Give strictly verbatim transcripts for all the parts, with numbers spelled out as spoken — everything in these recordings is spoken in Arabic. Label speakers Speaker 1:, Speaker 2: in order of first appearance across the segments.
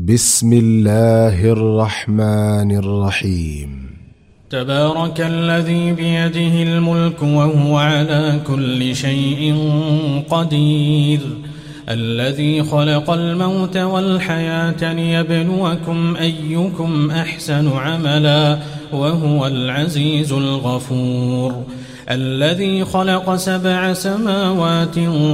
Speaker 1: بسم الله الرحمن الرحيم.
Speaker 2: تبارك الذي بيده الملك وهو على كل شيء قدير، الذي خلق الموت والحياة ليبلوكم أيكم أحسن عملا وهو العزيز الغفور، الذي خلق سبع سماوات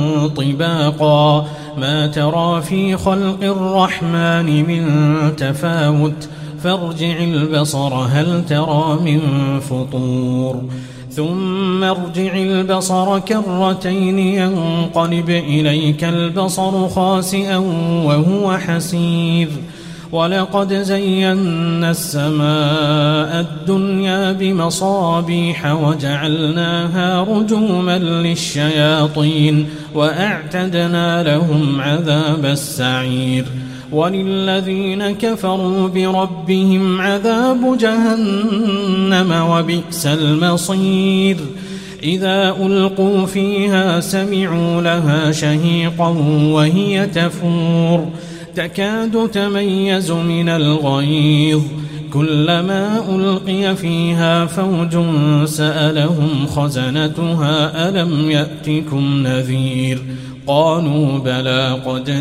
Speaker 2: طباقا ما ترى في خلق الرحمن من تفاوت فارجع البصر هل ترى من فطور، ثم ارجع البصر كرتين ينقلب إليك البصر خاسئا وهو حسير، ولقد زينا السماء الدنيا بمصابيح وجعلناها رجوما للشياطين وأعتدنا لهم عذاب السعير، وللذين كفروا بربهم عذاب جهنم وبئس المصير، إذا ألقوا فيها سمعوا لها شهيقا وهي تفور تكاد تميز من الغيظ، كلما ألقي فيها فوج سألهم خزنتها ألم يأتكم نذير، قالوا بلى قد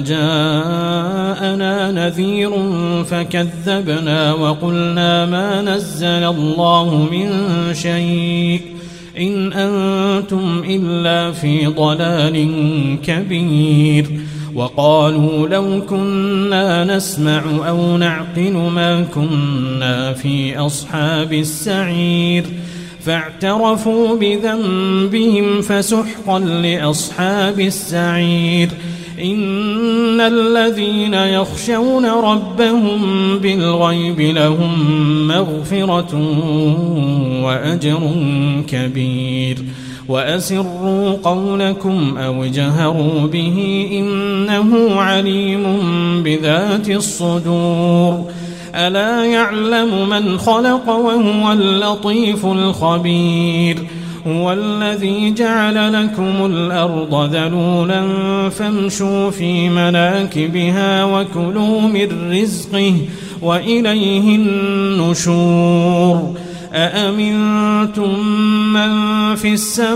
Speaker 2: جاءنا نذير فكذبنا وقلنا ما نزل الله من شيء إن أنتم إلا في ضلال كبير، وقالوا لو كنا نسمع أو نعقل ما كنا في أصحاب السعير، فاعترفوا بذنبهم فسحقا لأصحاب السعير، إن الذين يخشون ربهم بالغيب لهم مغفرة وأجر كبير، وأسروا قولكم أو اجهروا به إنه عليم بذات الصدور، ألا يعلم من خلق وهو اللطيف الخبير، هو الذي جعل لكم الأرض ذلولا فامشوا في مناكبها وكلوا من رزقه وإليه النشور، أأمنتم من في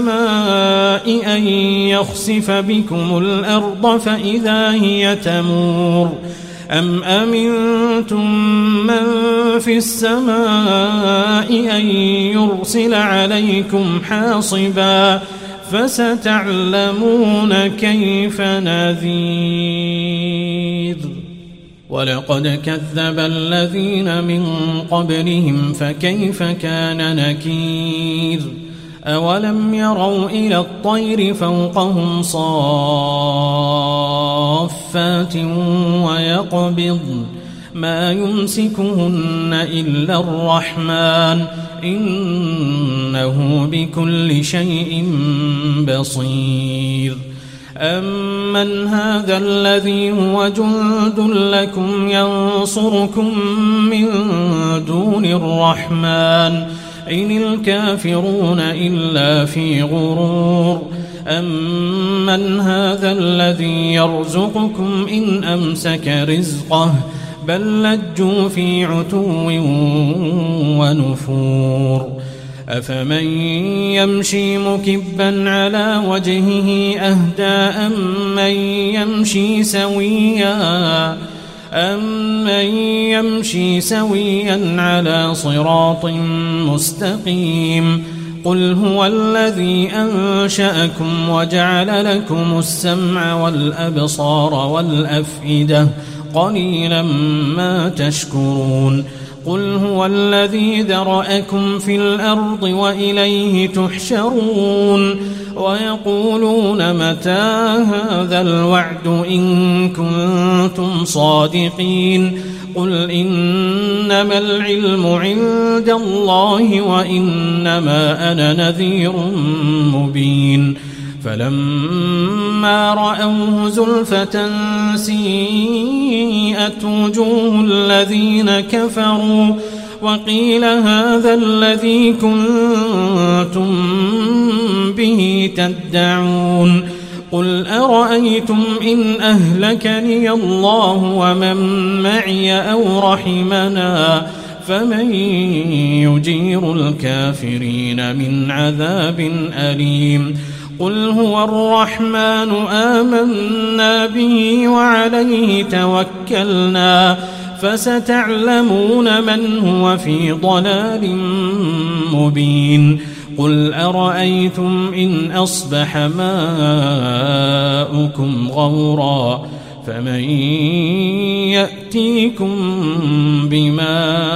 Speaker 2: السماء أن يخسف بكم الأرض فإذا هي تمور، أم أمنتم من في السماء أن يرسل عليكم حاصبا فستعلمون كيف نذير، ولقد كذب الذين من قبلهم فكيف كان نكير، أولم يروا إلى الطير فوقهم صافات ويقبض ما يمسكهن إلا الرحمن إنه بكل شيء بصير، أمن هذا الذي هو جند لكم ينصركم من دون الرحمن إن الكافرون إلا في غرور، أمن هذا الذي يرزقكم إن أمسك رزقه بل لجوا في عتو ونفور، أفمن يمشي مكبا على وجهه أهدى أمن يمشي سويا أمن يمشي سويا على صراط مستقيم، قل هو الذي أنشأكم وجعل لكم السمع والأبصار والأفئدة قليلا ما تشكرون، قل هو الذي ذرأكم في الأرض وإليه تحشرون، ويقولون متى هذا الوعد إن كنتم صادقين، قل إنما العلم عند الله وإنما أنا نذير مبين، فلما رأوه زلفة سيئت وجوه الذين كفروا وقيل هذا الذي كنتم به تدعون، قل أرأيتم إن أهلكني الله ومن معي أو رحمنا فمن يجير الكافرين من عذاب أليم قل هو الرحمن آمنا به وعليه توكلنا فستعلمون من هو في ضلال مبين قل أرأيتم إن أصبح ماؤكم غورا فمن يأتيكم بماء